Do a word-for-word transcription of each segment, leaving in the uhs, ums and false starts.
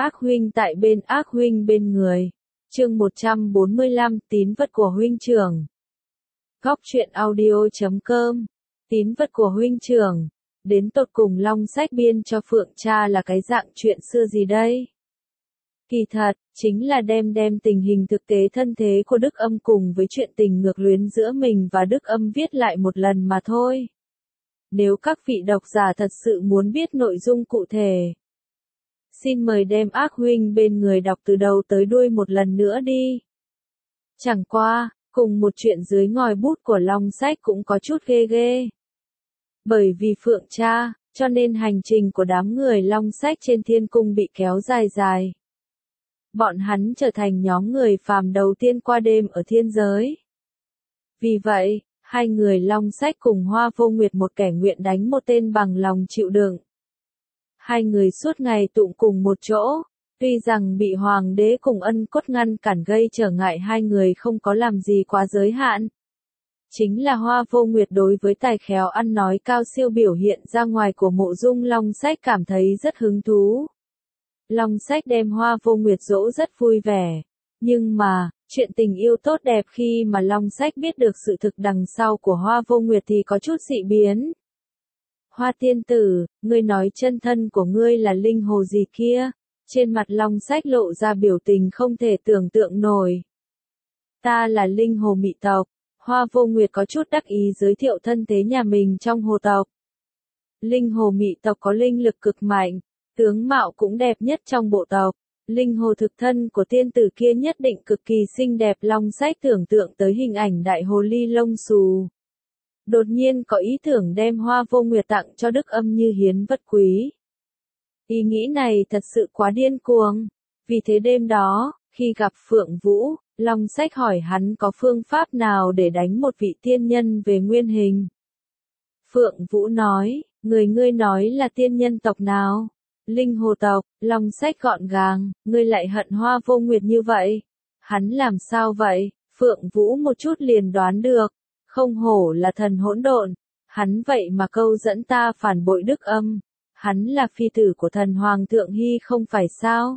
Ác huynh tại bên, ác huynh bên người. Chương một trăm bốn mươi lăm, tín vật của huynh trưởng. Góc truyện audio chấm com. Tín vật của huynh trưởng. Đến tột cùng Long Sách biên cho Phượng Tra là cái dạng chuyện xưa gì đây? Kỳ thật, chính là đem đem tình hình thực tế thân thế của Đức Âm cùng với chuyện tình ngược luyến giữa mình và Đức Âm viết lại một lần mà thôi. Nếu các vị độc giả thật sự muốn biết nội dung cụ thể, xin mời đem ác huynh bên người đọc từ đầu tới đuôi một lần nữa đi. Chẳng qua, cùng một chuyện dưới ngòi bút của Long Sách cũng có chút ghê ghê. Bởi vì Phượng Tra, cho nên hành trình của đám người Long Sách trên thiên cung bị kéo dài dài. Bọn hắn trở thành nhóm người phàm đầu tiên qua đêm ở thiên giới. Vì vậy, hai người Long Sách cùng Hoa Vô Nguyệt một kẻ nguyện đánh một tên bằng lòng chịu đựng. Hai người suốt ngày tụng cùng một chỗ, tuy rằng bị hoàng đế cùng Ân Cốt ngăn cản gây trở ngại hai người không có làm gì quá giới hạn. Chính là Hoa Vô Nguyệt đối với tài khéo ăn nói cao siêu biểu hiện ra ngoài của Mộ Dung Long Sách cảm thấy rất hứng thú. Long Sách đem Hoa Vô Nguyệt dỗ rất vui vẻ. Nhưng mà, chuyện tình yêu tốt đẹp khi mà Long Sách biết được sự thực đằng sau của Hoa Vô Nguyệt thì có chút dị biến. Hoa tiên tử, ngươi nói chân thân của ngươi là linh hồ gì kia? Trên mặt Long Sách lộ ra biểu tình không thể tưởng tượng nổi. Ta là linh hồ mị tộc. Hoa Vô Nguyệt có chút đắc ý giới thiệu thân thế nhà mình trong hồ tộc. Linh hồ mị tộc có linh lực cực mạnh, tướng mạo cũng đẹp nhất trong bộ tộc. Linh hồ thực thân của tiên tử kia nhất định cực kỳ xinh đẹp. Long Sách tưởng tượng tới hình ảnh đại hồ ly lông xù. Đột nhiên có ý tưởng đem Hoa Vô Nguyệt tặng cho Đức Âm như hiến vật quý. Ý nghĩ này thật sự quá điên cuồng. Vì thế đêm đó, khi gặp Phượng Vũ, Long Sách hỏi hắn có phương pháp nào để đánh một vị tiên nhân về nguyên hình. Phượng Vũ nói, người ngươi nói là tiên nhân tộc nào? Linh hồ tộc. Long Sách gọn gàng, ngươi lại hận Hoa Vô Nguyệt như vậy. Hắn làm sao vậy? Phượng Vũ một chút liền đoán được. Không hổ là thần hỗn độn. Hắn vậy mà câu dẫn ta phản bội Đức Âm. Hắn là phi tử của thần Hoàng thượng Hy không phải sao?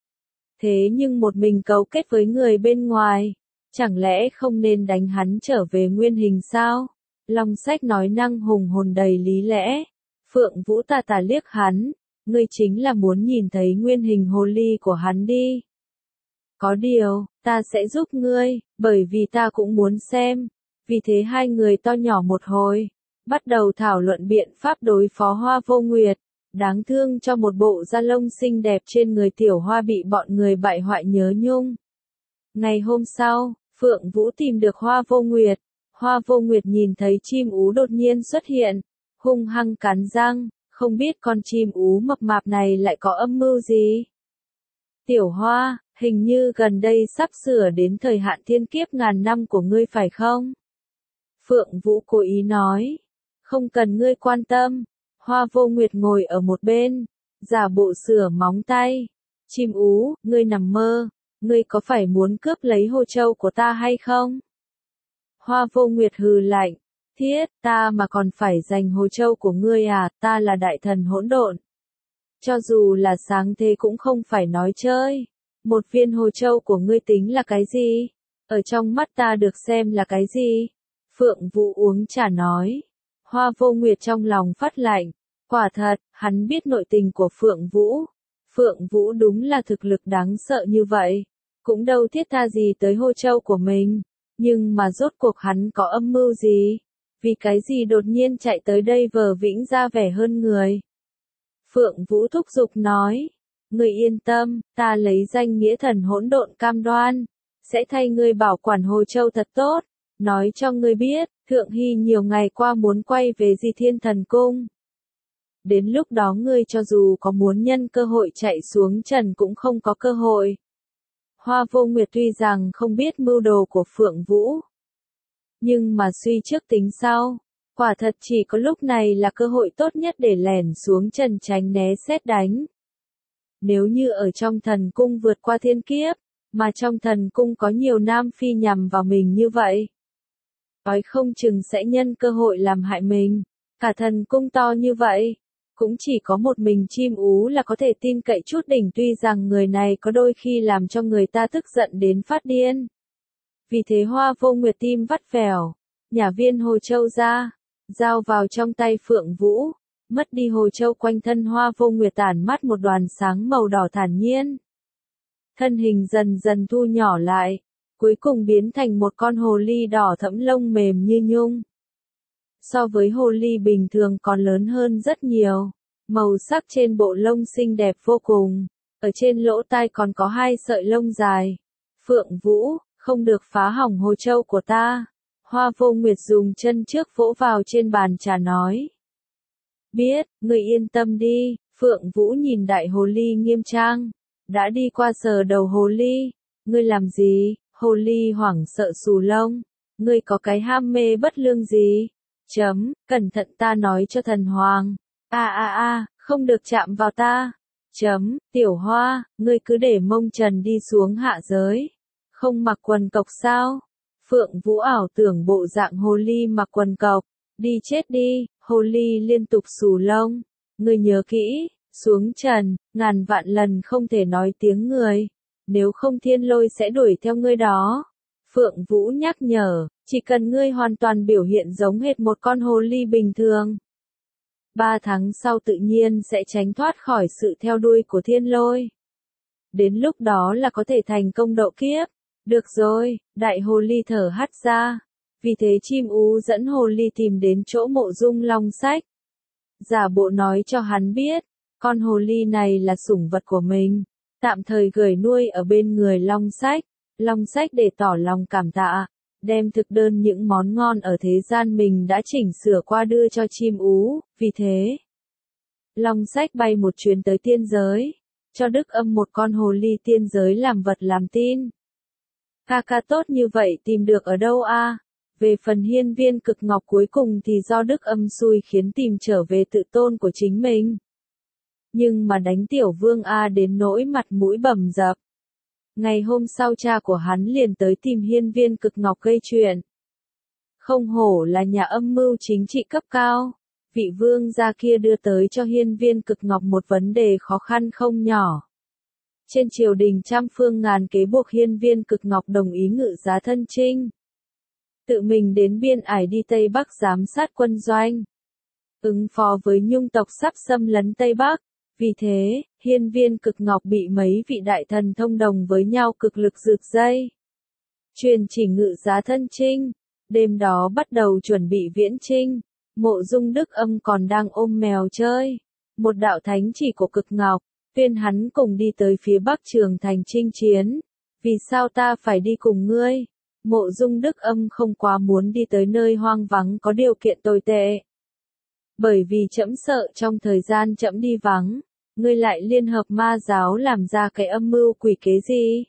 Thế nhưng một mình cấu kết với người bên ngoài, chẳng lẽ không nên đánh hắn trở về nguyên hình sao? Long Sách nói năng hùng hồn đầy lý lẽ. Phượng Vũ tà tà liếc hắn, ngươi chính là muốn nhìn thấy nguyên hình hồ ly của hắn đi. Có điều, ta sẽ giúp ngươi, bởi vì ta cũng muốn xem. Vì thế hai người to nhỏ một hồi, bắt đầu thảo luận biện pháp đối phó Hoa Vô Nguyệt. Đáng thương cho một bộ da lông xinh đẹp trên người tiểu hoa bị bọn người bại hoại nhớ nhung. Ngày hôm sau, Phượng Vũ tìm được Hoa Vô Nguyệt. Hoa Vô Nguyệt nhìn thấy chim ú đột nhiên xuất hiện, hung hăng cắn răng, không biết con chim ú mập mạp này lại có âm mưu gì. Tiểu Hoa, hình như gần đây sắp sửa đến thời hạn thiên kiếp ngàn năm của ngươi phải không? Phượng Vũ cố ý nói, không cần ngươi quan tâm. Hoa Vô Nguyệt ngồi ở một bên, giả bộ sửa móng tay. Chim ú, ngươi nằm mơ, ngươi có phải muốn cướp lấy hồ châu của ta hay không? Hoa Vô Nguyệt hừ lạnh, thiết, ta mà còn phải giành hồ châu của ngươi à, ta là đại thần hỗn độn. Cho dù là sáng thế cũng không phải nói chơi. Một viên hồ châu của ngươi tính là cái gì? Ở trong mắt ta được xem là cái gì? Phượng Vũ uống trà nói. Hoa Vô Nguyệt trong lòng phát lạnh. Quả thật, hắn biết nội tình của Phượng Vũ. Phượng Vũ đúng là thực lực đáng sợ như vậy. Cũng đâu thiết tha gì tới hô châu của mình. Nhưng mà rốt cuộc hắn có âm mưu gì? Vì cái gì đột nhiên chạy tới đây vờ vĩnh ra vẻ hơn người? Phượng Vũ thúc giục nói. Ngươi yên tâm, ta lấy danh nghĩa thần hỗn độn cam đoan. Sẽ thay ngươi bảo quản hồ châu thật tốt. Nói cho ngươi biết, Thượng Hy nhiều ngày qua muốn quay về Di Thiên Thần Cung. Đến lúc đó ngươi cho dù có muốn nhân cơ hội chạy xuống trần cũng không có cơ hội. Hoa Vô Nguyệt tuy rằng không biết mưu đồ của Phượng Vũ, nhưng mà suy trước tính sau, quả thật chỉ có lúc này là cơ hội tốt nhất để lẻn xuống trần tránh né sét đánh. Nếu như ở trong thần cung vượt qua thiên kiếp, mà trong thần cung có nhiều nam phi nhằm vào mình như vậy, nói không chừng sẽ nhân cơ hội làm hại mình. Cả thần cung to như vậy, cũng chỉ có một mình chim ú là có thể tin cậy chút đỉnh, tuy rằng người này có đôi khi làm cho người ta tức giận đến phát điên. Vì thế Hoa Vô Nguyệt tim vắt vẻo, nhả viên Hồ Châu ra, giao vào trong tay Phượng Vũ, mất đi Hồ Châu, quanh thân Hoa Vô Nguyệt tản mắt một đoàn sáng màu đỏ thản nhiên. Thân hình dần dần thu nhỏ lại, cuối cùng biến thành một con hồ ly đỏ thẫm, lông mềm như nhung. So với hồ ly bình thường còn lớn hơn rất nhiều, màu sắc trên bộ lông xinh đẹp vô cùng, ở trên lỗ tai còn có hai sợi lông dài. Phượng Vũ, không được phá hỏng Hồ Châu của ta. Hoa Vô Nguyệt dùng chân trước vỗ vào trên bàn trà nói. Biết, người yên tâm đi. Phượng Vũ nhìn đại hồ ly nghiêm trang, đã đi qua sờ đầu hồ ly. Ngươi làm gì? Hồ ly hoảng sợ xù lông. Ngươi có cái ham mê bất lương gì? Chấm, cẩn thận ta nói cho thần hoàng. A a a, không được chạm vào ta. Chấm, tiểu hoa, ngươi cứ để mông trần đi xuống hạ giới. Không mặc quần cộc sao? Phượng Vũ ảo tưởng bộ dạng hồ ly mặc quần cộc. Đi chết đi, hồ ly liên tục xù lông. Ngươi nhớ kỹ, xuống trần, ngàn vạn lần không thể nói tiếng người. Nếu không thiên lôi sẽ đuổi theo ngươi đó. Phượng Vũ nhắc nhở, chỉ cần ngươi hoàn toàn biểu hiện giống hệt một con hồ ly bình thường. Ba tháng sau tự nhiên sẽ tránh thoát khỏi sự theo đuôi của thiên lôi. Đến lúc đó là có thể thành công độ kiếp. Được rồi, đại hồ ly thở hắt ra. Vì thế chim ú dẫn hồ ly tìm đến chỗ Mộ Dung Long Sách. Giả bộ nói cho hắn biết, con hồ ly này là sủng vật của mình, tạm thời gửi nuôi ở bên người Long Sách. Long Sách để tỏ lòng cảm tạ, đem thực đơn những món ngon ở thế gian mình đã chỉnh sửa qua đưa cho chim ú. Vì thế, Long Sách bay một chuyến tới tiên giới, cho Đức Âm một con hồ ly tiên giới làm vật làm tin. Ca ca tốt như vậy tìm được ở đâu a? Về phần hiên viên cực ngọc cuối cùng thì do Đức Âm xui khiến tìm trở về tự tôn của chính mình. Nhưng mà đánh tiểu vương A đến nỗi mặt mũi bầm dập. Ngày hôm sau cha của hắn liền tới tìm hiên viên cực ngọc gây chuyện. Không hổ là nhà âm mưu chính trị cấp cao. Vị vương gia kia đưa tới cho hiên viên cực ngọc một vấn đề khó khăn không nhỏ. Trên triều đình trăm phương ngàn kế buộc hiên viên cực ngọc đồng ý ngự giá thân chinh. Tự mình đến biên ải đi Tây Bắc giám sát quân doanh. Ứng phó với nhung tộc sắp xâm lấn Tây Bắc. Vì thế, hiên viên cực ngọc bị mấy vị đại thần thông đồng với nhau cực lực rực dây. Truyền chỉ ngự giá thân chinh. Đêm đó bắt đầu chuẩn bị viễn chinh. Mộ Dung Đức Âm còn đang ôm mèo chơi. Một đạo thánh chỉ của cực ngọc, tuyên hắn cùng đi tới phía Bắc Trường Thành chinh chiến. Vì sao ta phải đi cùng ngươi? Mộ Dung Đức Âm không quá muốn đi tới nơi hoang vắng có điều kiện tồi tệ. Bởi vì trẫm sợ trong thời gian trẫm đi vắng, ngươi lại liên hợp ma giáo làm ra cái âm mưu quỷ kế gì?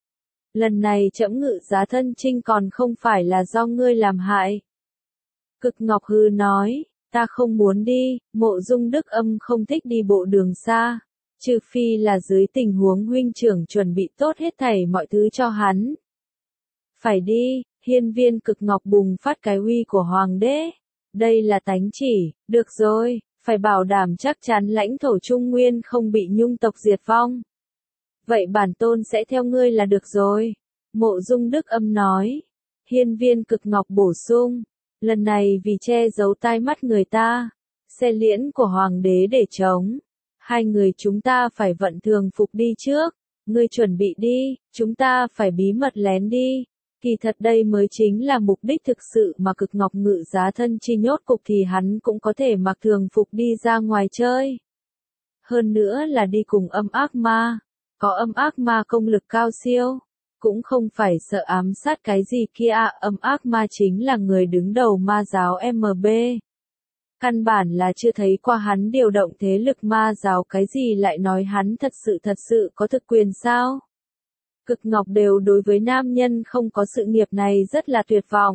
Lần này trẫm ngự giá thân chinh còn không phải là do ngươi làm hại. Cực Ngọc hư nói, ta không muốn đi. Mộ Dung Đức Âm không thích đi bộ đường xa, trừ phi là dưới tình huống huynh trưởng chuẩn bị tốt hết thảy mọi thứ cho hắn. Phải đi. Hiên viên Cực Ngọc bùng phát cái uy của hoàng đế. Đây là tánh chỉ. Được rồi, phải bảo đảm chắc chắn lãnh thổ Trung Nguyên không bị nhung tộc diệt vong. Vậy bản tôn sẽ theo ngươi là được rồi. Mộ Dung Đức Âm nói. Hiên viên Cực Ngọc bổ sung. Lần này vì che giấu tai mắt người ta, xe liễn của hoàng đế để chống. Hai người chúng ta phải vận thường phục đi trước. Ngươi chuẩn bị đi, chúng ta phải bí mật lén đi. Kỳ thật đây mới chính là mục đích thực sự mà Cực Ngọc ngự giá thân chi nhốt cục thì hắn cũng có thể mặc thường phục đi ra ngoài chơi. Hơn nữa là đi cùng âm ác ma. Có âm ác ma công lực cao siêu. Cũng không phải sợ ám sát cái gì kia, âm ác ma chính là người đứng đầu ma giáo em bê. Căn bản là chưa thấy qua hắn điều động thế lực ma giáo, cái gì lại nói hắn thật sự thật sự có thực quyền sao? Cực Ngọc đều đối với nam nhân không có sự nghiệp này rất là tuyệt vọng.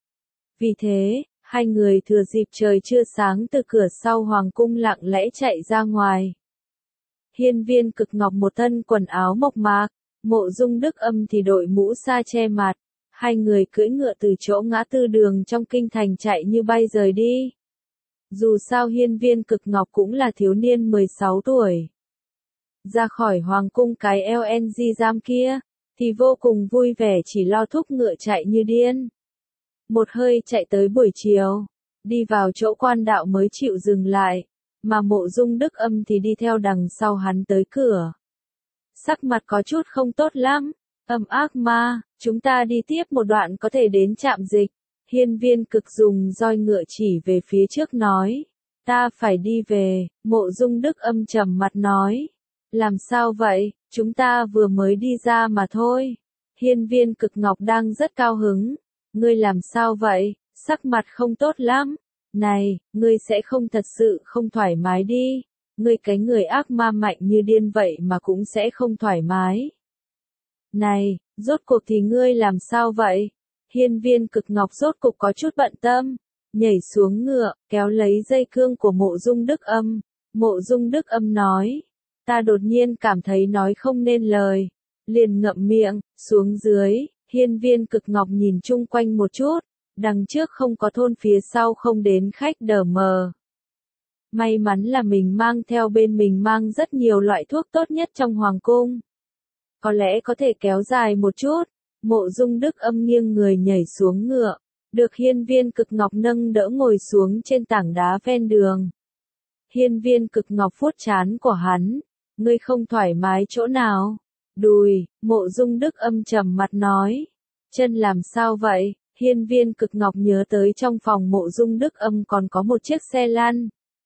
Vì thế, hai người thừa dịp trời chưa sáng từ cửa sau hoàng cung lặng lẽ chạy ra ngoài. Hiên viên Cực Ngọc một thân quần áo mộc mạc, Mộ Dung Đức Âm thì đội mũ sa che mặt. Hai người cưỡi ngựa từ chỗ ngã tư đường trong kinh thành chạy như bay rời đi. Dù sao hiên viên cực ngọc cũng là thiếu niên mười sáu tuổi. Ra khỏi hoàng cung cái lờ en giê giam kia, thì vô cùng vui vẻ chỉ lo thúc ngựa chạy như điên. Một hơi chạy tới buổi chiều, đi vào chỗ quan đạo mới chịu dừng lại, mà Mộ Dung Đức Âm thì đi theo đằng sau hắn tới cửa. Sắc mặt có chút không tốt lắm, Âm ác ma, chúng ta đi tiếp một đoạn có thể đến trạm dịch. Hiên viên cực dùng roi ngựa chỉ về phía trước nói, ta phải đi về. Mộ Dung Đức Âm trầm mặt nói, làm sao vậy, chúng ta vừa mới đi ra mà thôi. Hiên viên cực ngọc đang rất cao hứng, ngươi làm sao vậy, sắc mặt không tốt lắm. Này, ngươi sẽ không thật sự không thoải mái đi, ngươi cái người ác ma mạnh như điên vậy mà cũng sẽ không thoải mái. Này, rốt cuộc thì ngươi làm sao vậy? Hiên viên cực ngọc rốt cục có chút bận tâm, nhảy xuống ngựa, kéo lấy dây cương của Mộ Dung Đức Âm. Mộ Dung Đức Âm nói, ta đột nhiên cảm thấy nói không nên lời, liền ngậm miệng, xuống dưới. Hiên viên cực ngọc nhìn chung quanh một chút, đằng trước không có thôn, phía sau không đến khách đờ mờ. May mắn là mình mang theo bên mình mang rất nhiều loại thuốc tốt nhất trong hoàng cung. Có lẽ có thể kéo dài một chút. Mộ Dung Đức Âm nghiêng người nhảy xuống ngựa, được hiên viên cực ngọc nâng đỡ ngồi xuống trên tảng đá ven đường. Hiên viên cực ngọc vuốt trán của hắn, ngươi không thoải mái chỗ nào? Đùi. Mộ Dung Đức Âm trầm mặt nói, chân làm sao vậy? Hiên viên cực ngọc nhớ tới trong phòng Mộ Dung Đức Âm còn có một chiếc xe lăn.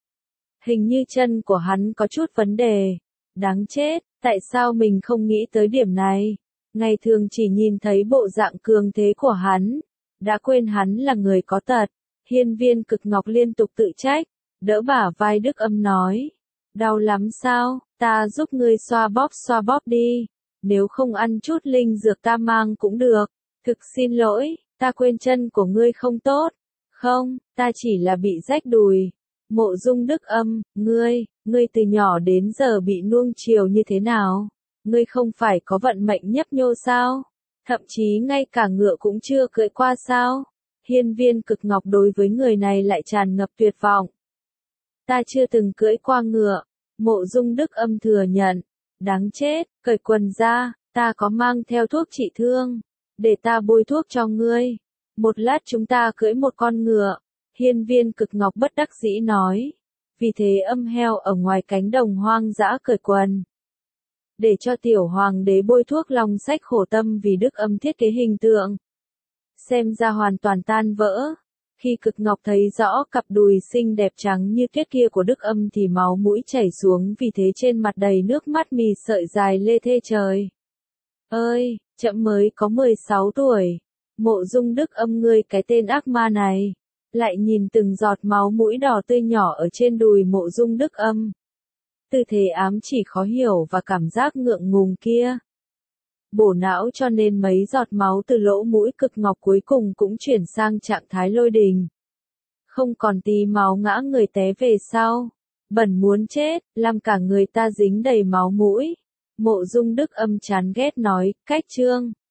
Hình như chân của hắn có chút vấn đề. Đáng chết, tại sao mình không nghĩ tới điểm này? Ngày thường chỉ nhìn thấy bộ dạng cường thế của hắn, đã quên hắn là người có tật. Hiên viên cực ngọc liên tục tự trách, đỡ bả vai Đức Âm nói, đau lắm sao, ta giúp ngươi xoa bóp xoa bóp đi, nếu không ăn chút linh dược ta mang cũng được. Thực xin lỗi, ta quên chân của ngươi không tốt. Không, ta chỉ là bị rách đùi. Mộ Dung Đức Âm, ngươi, ngươi từ nhỏ đến giờ bị nuông chiều như thế nào? Ngươi không phải có vận mệnh nhấp nhô sao? Thậm chí ngay cả ngựa cũng chưa cưỡi qua sao? Hiên viên cực ngọc đối với người này lại tràn ngập tuyệt vọng. Ta chưa từng cưỡi qua ngựa. Mộ Dung Đức Âm thừa nhận. Đáng chết, cởi quần ra, ta có mang theo thuốc trị thương. Để ta bôi thuốc cho ngươi. Một lát chúng ta cưỡi một con ngựa. Hiên viên cực ngọc bất đắc dĩ nói. Vì thế Âm heo ở ngoài cánh đồng hoang dã cởi quần. Để cho tiểu hoàng đế bôi thuốc lòng sách khổ tâm vì Đức Âm thiết kế hình tượng. Xem ra hoàn toàn tan vỡ. Khi cực ngọc thấy rõ cặp đùi xinh đẹp trắng như tuyết kia của Đức Âm thì máu mũi chảy xuống, vì thế trên mặt đầy nước mắt mì sợi dài lê thê trời. Ơi, chậm mới có mười sáu tuổi. Mộ Dung Đức Âm, ngươi cái tên ác ma này. Lại nhìn từng giọt máu mũi đỏ tươi nhỏ ở trên đùi Mộ Dung Đức Âm. Tư thế ám chỉ khó hiểu và cảm giác ngượng ngùng kia. Bổ não cho nên mấy giọt máu từ lỗ mũi cực ngọc cuối cùng cũng chuyển sang trạng thái lôi đình. Không còn tí máu, ngã người té về sau. Bẩn muốn chết, làm cả người ta dính đầy máu mũi. Mộ Dung Đức Âm chán ghét nói, cách chương.